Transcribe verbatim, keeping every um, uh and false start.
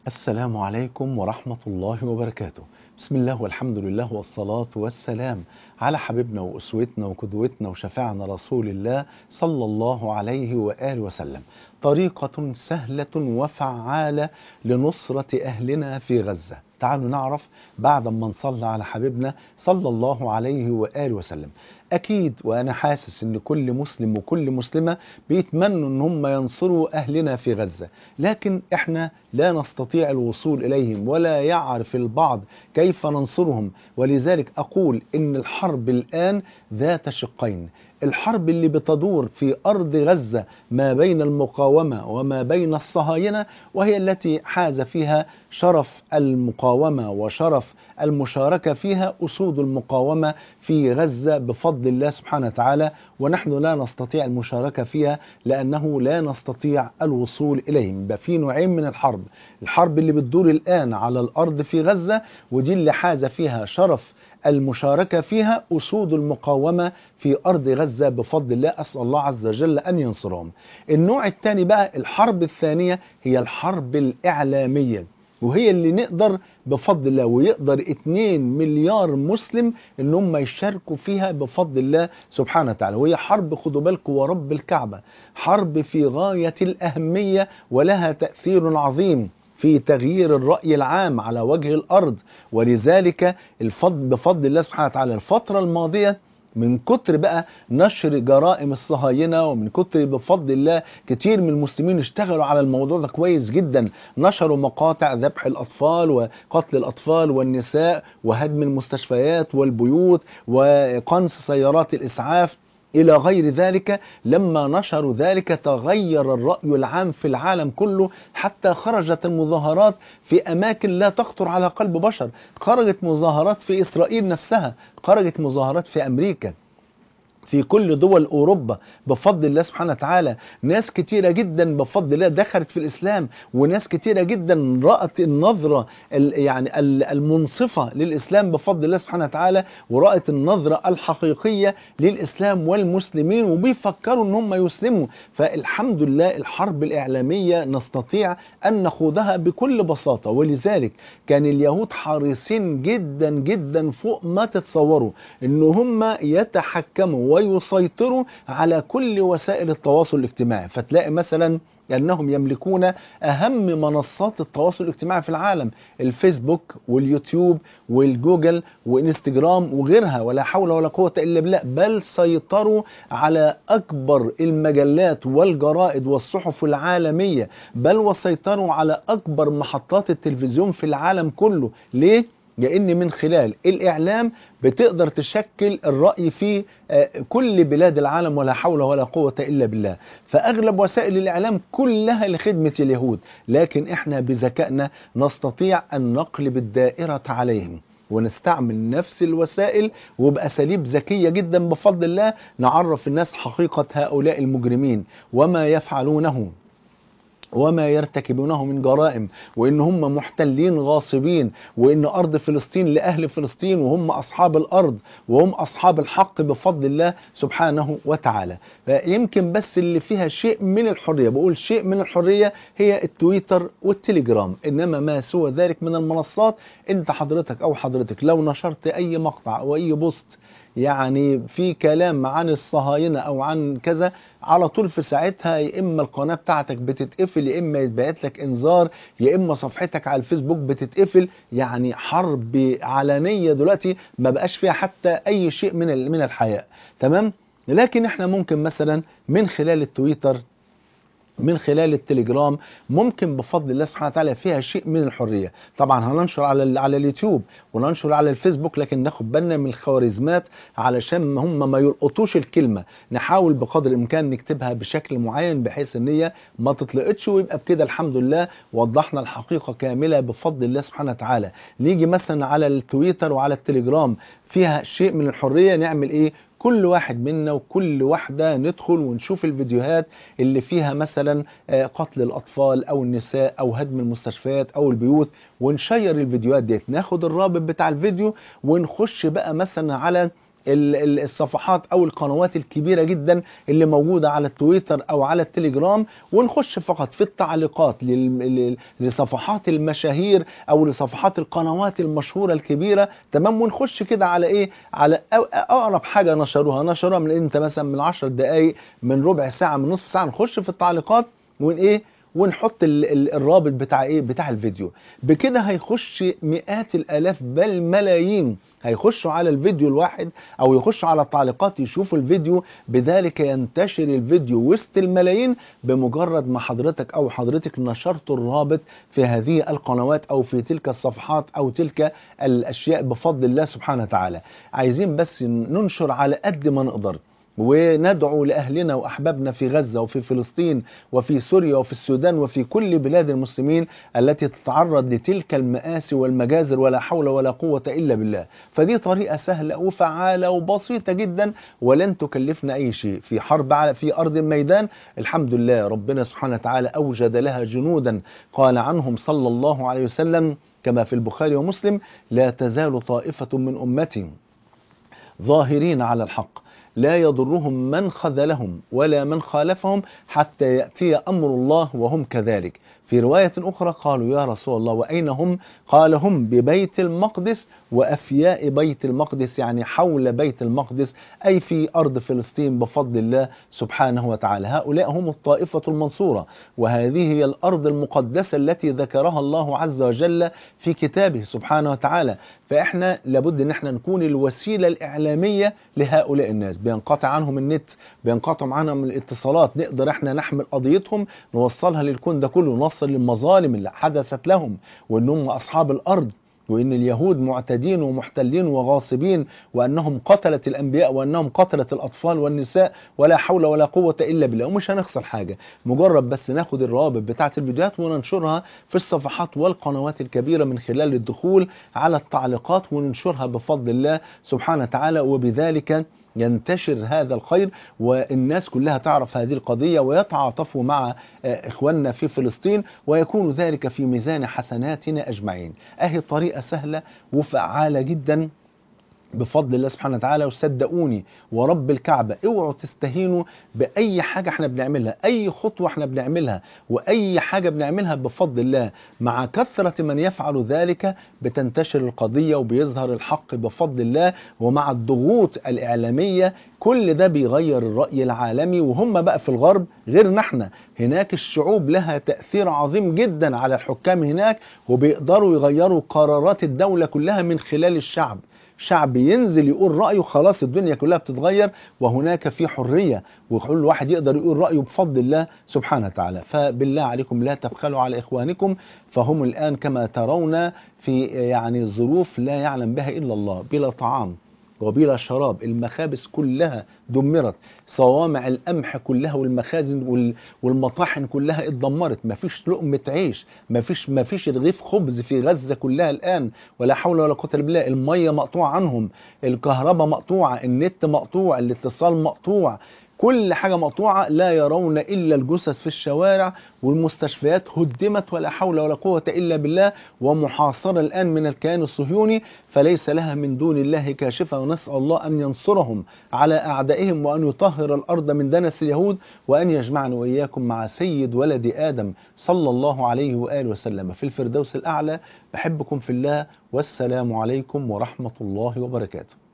السلام عليكم ورحمة الله وبركاته. بسم الله والحمد لله والصلاة والسلام على حبيبنا وأسوتنا وقدوتنا وشفاعنا رسول الله صلى الله عليه وآله وسلم. طريقة سهلة وفعالة لنصرة أهلنا في غزة. تعالوا نعرف بعد ما نصلي على حبيبنا صلى الله عليه وآله وسلم. أكيد وأنا حاسس إن كل مسلم وكل مسلمة بيتمنوا إن هم ينصروا أهلنا في غزة، لكن إحنا لا نستطيع الوصول إليهم ولا يعرف البعض كيف ننصرهم، ولذلك أقول إن الحرب الآن ذات شقين. الحرب اللي بتدور في أرض غزة ما بين المقاومة وما بين الصهاينة، وهي التي حاز فيها شرف المقاومة وشرف المشاركة فيها أسود المقاومة في غزة بفضل الله سبحانه وتعالى، ونحن لا نستطيع المشاركة فيها لأنه لا نستطيع الوصول إليهم. يبقى في نوعين من الحرب: الحرب اللي بتدور الآن على الأرض في غزة، ودي اللي حاز فيها شرف المشاركة فيها أسود المقاومة في أرض غزة بفضل الله، أسأل الله عز وجل أن ينصرهم. النوع الثاني بقى، الحرب الثانية، هي الحرب الإعلامية، وهي اللي نقدر بفضل الله ويقدر اتنين مليار مسلم ان هم يشاركوا فيها بفضل الله سبحانه وتعالى. وهي حرب، خدوا بالكم ورب الكعبة، حرب في غاية الأهمية ولها تأثير عظيم في تغيير الرأي العام على وجه الأرض. ولذلك الفضل بفضل الله سبحانه وتعالى الفترة الماضية، من كتر بقى نشر جرائم الصهاينة ومن كتر بفضل الله كتير من المسلمين اشتغلوا على الموضوع ده كويس جدا، نشروا مقاطع ذبح الأطفال وقتل الأطفال والنساء وهدم المستشفيات والبيوت وقنص سيارات الإسعاف إلى غير ذلك. لما نشروا ذلك تغير الرأي العام في العالم كله، حتى خرجت المظاهرات في أماكن لا تخطر على قلب بشر. خرجت مظاهرات في إسرائيل نفسها، خرجت مظاهرات في أمريكا، في كل دول أوروبا بفضل الله سبحانه وتعالى. ناس كتيرة جدا بفضل الله دخلت في الإسلام، وناس كتيرة جدا رأت النظرة يعني المنصفة للإسلام بفضل الله سبحانه وتعالى، ورأت النظرة الحقيقية للإسلام والمسلمين، وبيفكروا ان هم يسلموا. فالحمد لله الحرب الإعلامية نستطيع أن نخوضها بكل بساطة. ولذلك كان اليهود حريصين جدا جدا فوق ما تتصوروا ان هم يتحكموا ويسيطروا على كل وسائل التواصل الاجتماعي. فتلاقي مثلا أنهم يملكون أهم منصات التواصل الاجتماعي في العالم: الفيسبوك واليوتيوب والجوجل وإنستجرام وغيرها، ولا حول ولا قوة إلا بالله. بل سيطروا على أكبر المجلات والجرائد والصحف العالمية، بل وسيطروا على أكبر محطات التلفزيون في العالم كله. ليه؟ لأن من خلال الإعلام بتقدر تشكل الرأي في كل بلاد العالم، ولا حول ولا قوة إلا بالله. فأغلب وسائل الإعلام كلها لخدمة اليهود، لكن إحنا بذكائنا نستطيع أن نقلب الدائرة عليهم ونستعمل نفس الوسائل وبأساليب ذكية جدا بفضل الله، نعرف الناس حقيقة هؤلاء المجرمين وما يفعلونه وما يرتكبونه من جرائم، وإن هم محتلين غاصبين، وإن أرض فلسطين لأهل فلسطين وهم أصحاب الأرض وهم أصحاب الحق بفضل الله سبحانه وتعالى. يمكن بس اللي فيها شيء من الحرية، بقول شيء من الحرية، هي التويتر والتليجرام. إنما ما سوى ذلك من المنصات، أنت حضرتك أو حضرتك لو نشرت أي مقطع أو أي بوست يعني في كلام عن الصهاينة أو عن كذا، على طول في ساعتها يا إما القناة بتاعتك بتتقفل، يا إما يتبعت لك إنذار، يا إما صفحتك على الفيسبوك بتتقفل. يعني حرب علنية دلوقتي ما بقاش فيها حتى أي شيء من من الحياء. تمام؟ لكن إحنا ممكن مثلا من خلال التويتر، من خلال التليجرام، ممكن بفضل الله سبحانه وتعالى فيها شيء من الحرية. طبعا هننشر على على اليوتيوب وننشر على الفيسبوك، لكن ناخد بالنا من الخوارزمات علشان هم ما يلقطوش الكلمة. نحاول بقدر الإمكان نكتبها بشكل معين بحيث ان هي ما تطلقتش، ويبقى بكده الحمد لله وضحنا الحقيقة كاملة بفضل الله سبحانه وتعالى. نيجي مثلا على التويتر وعلى التليجرام فيها شيء من الحرية، نعمل ايه؟ كل واحد منا وكل واحدة ندخل ونشوف الفيديوهات اللي فيها مثلا قتل الأطفال أو النساء أو هدم المستشفيات أو البيوت، ونشير الفيديوهات ديت. ناخد الرابط بتاع الفيديو ونخش بقى مثلا على ال- ال- الصفحات او القنوات الكبيره جدا اللي موجوده على التويتر او على التليجرام، ونخش فقط في التعليقات لل- لل- لصفحات المشاهير او لصفحات القنوات المشهوره الكبيره، تمام. ونخش كده على ايه، على أ- اقرب حاجه نشروها نشروها من انت مثلا من عشر دقائق، من ربع ساعه، من نصف ساعه، نخش في التعليقات ون ايه ونحط ال ال الرابط بتاع ايه بتاع الفيديو. بكده هيخش مئات الالاف بل ملايين هيخشوا على الفيديو الواحد او يخشوا على التعليقات يشوفوا الفيديو، بذلك ينتشر الفيديو وسط الملايين بمجرد ما حضرتك او حضرتك نشرت الرابط في هذه القنوات او في تلك الصفحات او تلك الاشياء بفضل الله سبحانه وتعالى. عايزين بس ننشر على قد ما نقدر، وندعو لأهلنا وأحبابنا في غزة وفي فلسطين وفي سوريا وفي السودان وفي كل بلاد المسلمين التي تتعرض لتلك المآسي والمجازر، ولا حول ولا قوة إلا بالله. فدي طريقة سهلة وفعالة وبسيطة جدا، ولن تكلفنا أي شيء في حرب على في أرض الميدان. الحمد لله ربنا سبحانه وتعالى أوجد لها جنودا قال عنهم صلى الله عليه وسلم كما في البخاري ومسلم: لا تزال طائفة من أمتي ظاهرين على الحق لا يضرهم من خذلهم ولا من خالفهم حتى يأتي أمر الله وهم كذلك. في رواية أخرى قالوا: يا رسول الله وأين هم؟ قال: هم ببيت المقدس وأفياء بيت المقدس، يعني حول بيت المقدس، أي في أرض فلسطين بفضل الله سبحانه وتعالى. هؤلاء هم الطائفة المنصورة، وهذه هي الأرض المقدسة التي ذكرها الله عز وجل في كتابه سبحانه وتعالى. فإحنا لابد أن احنا نكون الوسيلة الإعلامية لهؤلاء الناس. بينقطع عنهم النت، بينقطع عنهم الاتصالات، نقدر احنا نحمل قضيتهم نوصلها للكون ده كله، نوصل للمظالم اللي حدثت لهم، وانهم اصحاب الارض، وان اليهود معتدين ومحتلين وغاصبين، وانهم قتلت الانبياء، وانهم قتلت الاطفال والنساء، ولا حول ولا قوة الا بالله. ومش هنخسر حاجة، مجرد بس ناخد الروابط بتاعة الفيديوهات وننشرها في الصفحات والقنوات الكبيرة من خلال الدخول على التعليقات وننشرها بفضل الله سبحانه وتعالى، وبذلك ينتشر هذا الخير، والناس كلها تعرف هذه القضية ويتعاطفوا مع إخواننا في فلسطين، ويكون ذلك في ميزان حسناتنا أجمعين. أهي طريقة سهلة وفعالة جدا بفضل الله سبحانه وتعالى. وصدقوني ورب الكعبة اوعوا تستهينوا بأي حاجة احنا بنعملها، أي خطوة احنا بنعملها وأي حاجة بنعملها بفضل الله. مع كثرة من يفعل ذلك بتنتشر القضية وبيظهر الحق بفضل الله، ومع الضغوط الإعلامية كل ده بيغير الرأي العالمي. وهم بقى في الغرب غيرنا احنا، هناك الشعوب لها تأثير عظيم جدا على الحكام هناك، وبيقدروا يغيروا قرارات الدولة كلها من خلال الشعب. شعب ينزل يقول رأيه خلاص الدنيا كلها بتتغير، وهناك في حرية وكل واحد يقدر يقول رأيه بفضل الله سبحانه وتعالى. فبالله عليكم لا تبخلوا على إخوانكم، فهم الآن كما ترون في يعني ظروف لا يعلم بها إلا الله، بلا طعام وبلا شراب، المخابز كلها دمرت، صوامع القمح كلها والمخازن وال- والمطاحن كلها اتدمرت، مفيش لقمة عيش، مفيش مفيش رغيف خبز في غزة كلها الآن، ولا حول ولا قوة إلا بالله. المية مقطوعة عنهم، الكهرباء مقطوعة، النت مقطوع، الاتصال مقطوع، كل حاجة مقطوعة، لا يرون إلا الجثث في الشوارع، والمستشفيات هدمت، ولا حول ولا قوة إلا بالله، ومحاصرة الآن من الكيان الصهيوني، فليس لها من دون الله كاشفة. ونسأل الله أن ينصرهم على أعدائهم، وأن يطهر الأرض من دنس اليهود، وأن يجمعنا وإياكم مع سيد ولد آدم صلى الله عليه وآله وسلم في الفردوس الأعلى. بحبكم في الله، والسلام عليكم ورحمة الله وبركاته.